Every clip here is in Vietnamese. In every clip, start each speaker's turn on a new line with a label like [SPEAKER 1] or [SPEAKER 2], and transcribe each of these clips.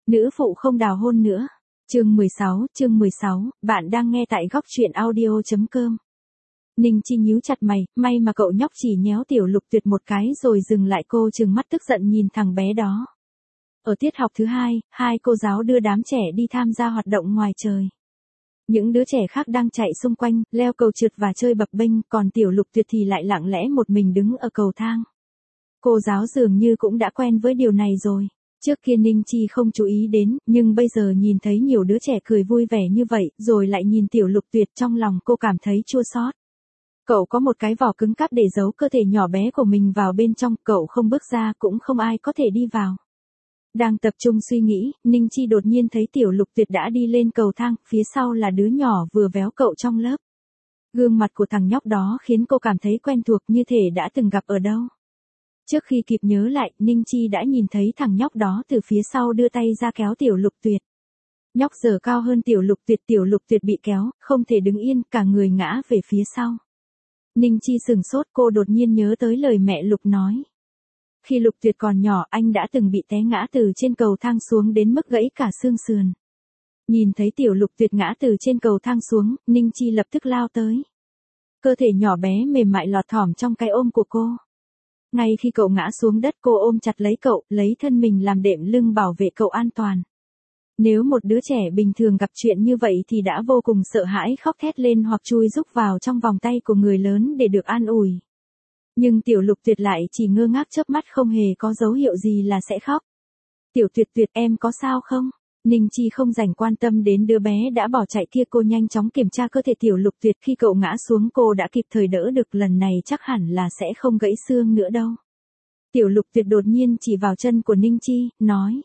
[SPEAKER 1] Nữ phụ không đào hôn nữa. Chương 16, bạn đang nghe tại góc truyện audio.com. Ninh Chi nhíu chặt mày, may mà cậu nhóc chỉ nhéo Tiểu Lục Tuyệt một cái rồi dừng lại, cô trừng mắt tức giận nhìn thằng bé đó. Ở tiết học thứ hai, hai cô giáo đưa đám trẻ đi tham gia hoạt động ngoài trời. Những đứa trẻ khác đang chạy xung quanh, leo cầu trượt và chơi bập bênh, còn Tiểu Lục Tuyệt thì lại lặng lẽ một mình đứng ở cầu thang. Cô giáo dường như cũng đã quen với điều này rồi. Trước kia Ninh Chi không chú ý đến, nhưng bây giờ nhìn thấy nhiều đứa trẻ cười vui vẻ như vậy, rồi lại nhìn Tiểu Lục Tuyệt, trong lòng cô cảm thấy chua xót. Cậu có một cái vỏ cứng cáp để giấu cơ thể nhỏ bé của mình vào bên trong, cậu không bước ra cũng không ai có thể đi vào. Đang tập trung suy nghĩ, Ninh Chi đột nhiên thấy Tiểu Lục Tuyệt đã đi lên cầu thang, phía sau là đứa nhỏ vừa véo cậu trong lớp. Gương mặt của thằng nhóc đó khiến cô cảm thấy quen thuộc, như thể đã từng gặp ở đâu. Trước khi kịp nhớ lại, Ninh Chi đã nhìn thấy thằng nhóc đó từ phía sau đưa tay ra kéo Tiểu Lục Tuyệt. Nhóc giờ cao hơn Tiểu Lục Tuyệt bị kéo, không thể đứng yên, cả người ngã về phía sau. Ninh Chi sừng sốt, cô đột nhiên nhớ tới lời mẹ Lục nói. Khi Lục Tuyệt còn nhỏ, anh đã từng bị té ngã từ trên cầu thang xuống đến mức gãy cả xương sườn. Nhìn thấy Tiểu Lục Tuyệt ngã từ trên cầu thang xuống, Ninh Chi lập tức lao tới. Cơ thể nhỏ bé mềm mại lọt thỏm trong cái ôm của cô. Ngay khi cậu ngã xuống đất, cô ôm chặt lấy cậu, lấy thân mình làm đệm lưng bảo vệ cậu an toàn. Nếu một đứa trẻ bình thường gặp chuyện như vậy thì đã vô cùng sợ hãi, khóc thét lên hoặc chui rúc vào trong vòng tay của người lớn để được an ủi. Nhưng Tiểu Lục Tuyệt lại chỉ ngơ ngác chớp mắt, không hề có dấu hiệu gì là sẽ khóc. Tiểu Tuyệt Tuyệt, em có sao không? Ninh Chi không dành quan tâm đến đứa bé đã bỏ chạy kia, cô nhanh chóng kiểm tra cơ thể Tiểu Lục Tuyệt. Khi cậu ngã xuống cô đã kịp thời đỡ được, lần này chắc hẳn là sẽ không gãy xương nữa đâu. Tiểu Lục Tuyệt đột nhiên chỉ vào chân của Ninh Chi, nói.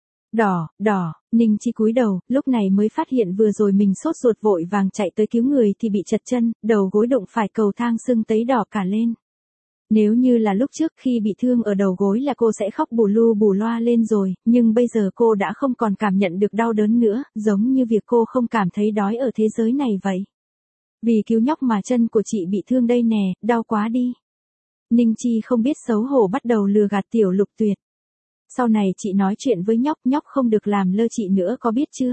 [SPEAKER 1] Đỏ, Ninh Chi cúi đầu, lúc này mới phát hiện vừa rồi mình sốt ruột vội vàng chạy tới cứu người thì bị trật chân, đầu gối đụng phải cầu thang, sưng tấy đỏ cả lên. Nếu như là lúc trước khi bị thương ở đầu gối là cô sẽ khóc bù lu bù loa lên rồi, nhưng bây giờ cô đã không còn cảm nhận được đau đớn nữa, giống như việc cô không cảm thấy đói ở thế giới này vậy. Vì cứu nhóc mà chân của chị bị thương đây nè, đau quá đi. Ninh Chi không biết xấu hổ bắt đầu lừa gạt Tiểu Lục Tuyệt. Sau này chị nói chuyện với nhóc không được làm lơ chị nữa, có biết chưa?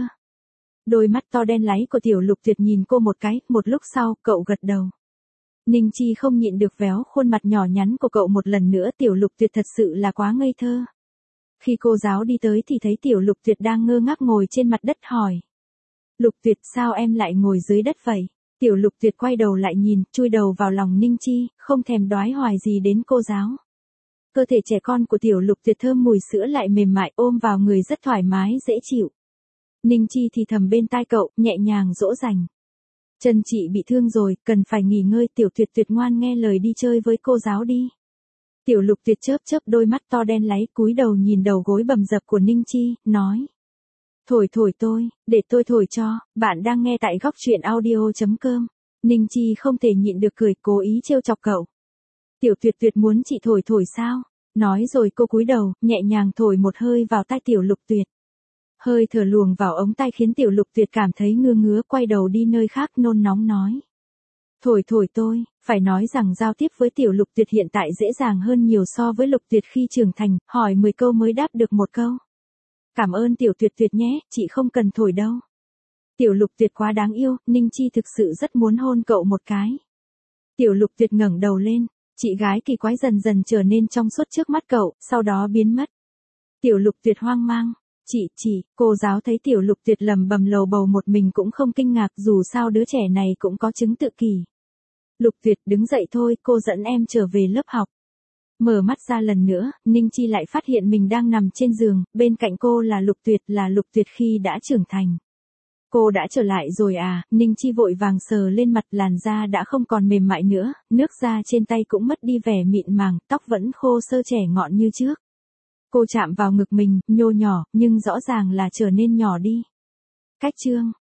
[SPEAKER 1] Đôi mắt to đen láy của Tiểu Lục Tuyệt nhìn cô một cái, một lúc sau, cậu gật đầu. Ninh Chi không nhịn được véo khuôn mặt nhỏ nhắn của cậu một lần nữa, Tiểu Lục Tuyệt thật sự là quá ngây thơ. Khi cô giáo đi tới thì thấy Tiểu Lục Tuyệt đang ngơ ngác ngồi trên mặt đất, hỏi. Lục Tuyệt, sao em lại ngồi dưới đất vậy? Tiểu Lục Tuyệt quay đầu lại nhìn, chui đầu vào lòng Ninh Chi, không thèm đoái hoài gì đến cô giáo. Cơ thể trẻ con của Tiểu Lục Tuyệt thơm mùi sữa lại mềm mại, ôm vào người rất thoải mái dễ chịu. Ninh Chi thì thầm bên tai cậu, nhẹ nhàng dỗ dành. Chân chị bị thương rồi, cần phải nghỉ ngơi, Tiểu Tuyệt Tuyệt ngoan nghe lời đi chơi với cô giáo đi. Tiểu Lục Tuyệt chớp đôi mắt to đen láy, cúi đầu nhìn đầu gối bầm dập của Ninh Chi, nói. Thổi tôi, để tôi thổi cho, bạn đang nghe tại góc truyện audio.com. Ninh Chi không thể nhịn được cười, cố ý trêu chọc cậu. Tiểu Tuyệt Tuyệt muốn chị thổi sao? Nói rồi cô cúi đầu, nhẹ nhàng thổi một hơi vào tai Tiểu Lục Tuyệt. Hơi thở luồng vào ống tay khiến Tiểu Lục Tuyệt cảm thấy ngứa, quay đầu đi nơi khác, nôn nóng nói. Thổi tôi, phải nói rằng giao tiếp với Tiểu Lục Tuyệt hiện tại dễ dàng hơn nhiều so với Lục Tuyệt khi trưởng thành, hỏi 10 câu mới đáp được một câu. Cảm ơn Tiểu Tuyệt Tuyệt nhé, chị không cần thổi đâu. Tiểu Lục Tuyệt quá đáng yêu, Ninh Chi thực sự rất muốn hôn cậu một cái. Tiểu Lục Tuyệt ngẩng đầu lên, chị gái kỳ quái dần dần trở nên trong suốt trước mắt cậu, sau đó biến mất. Tiểu Lục Tuyệt hoang mang. Chị, cô giáo thấy Tiểu Lục Tuyệt lầm bầm lầu bầu một mình cũng không kinh ngạc, dù sao đứa trẻ này cũng có chứng tự kỷ. Lục Tuyệt, đứng dậy thôi, cô dẫn em trở về lớp học. Mở mắt ra lần nữa, Ninh Chi lại phát hiện mình đang nằm trên giường, bên cạnh cô là Lục Tuyệt khi đã trưởng thành. Cô đã trở lại rồi à? Ninh Chi vội vàng sờ lên mặt, làn da đã không còn mềm mại nữa, nước da trên tay cũng mất đi vẻ mịn màng, tóc vẫn khô sơ trẻ ngọn như trước. Cô chạm vào ngực mình, nhô nhỏ, nhưng rõ ràng là trở nên nhỏ đi. Cách chương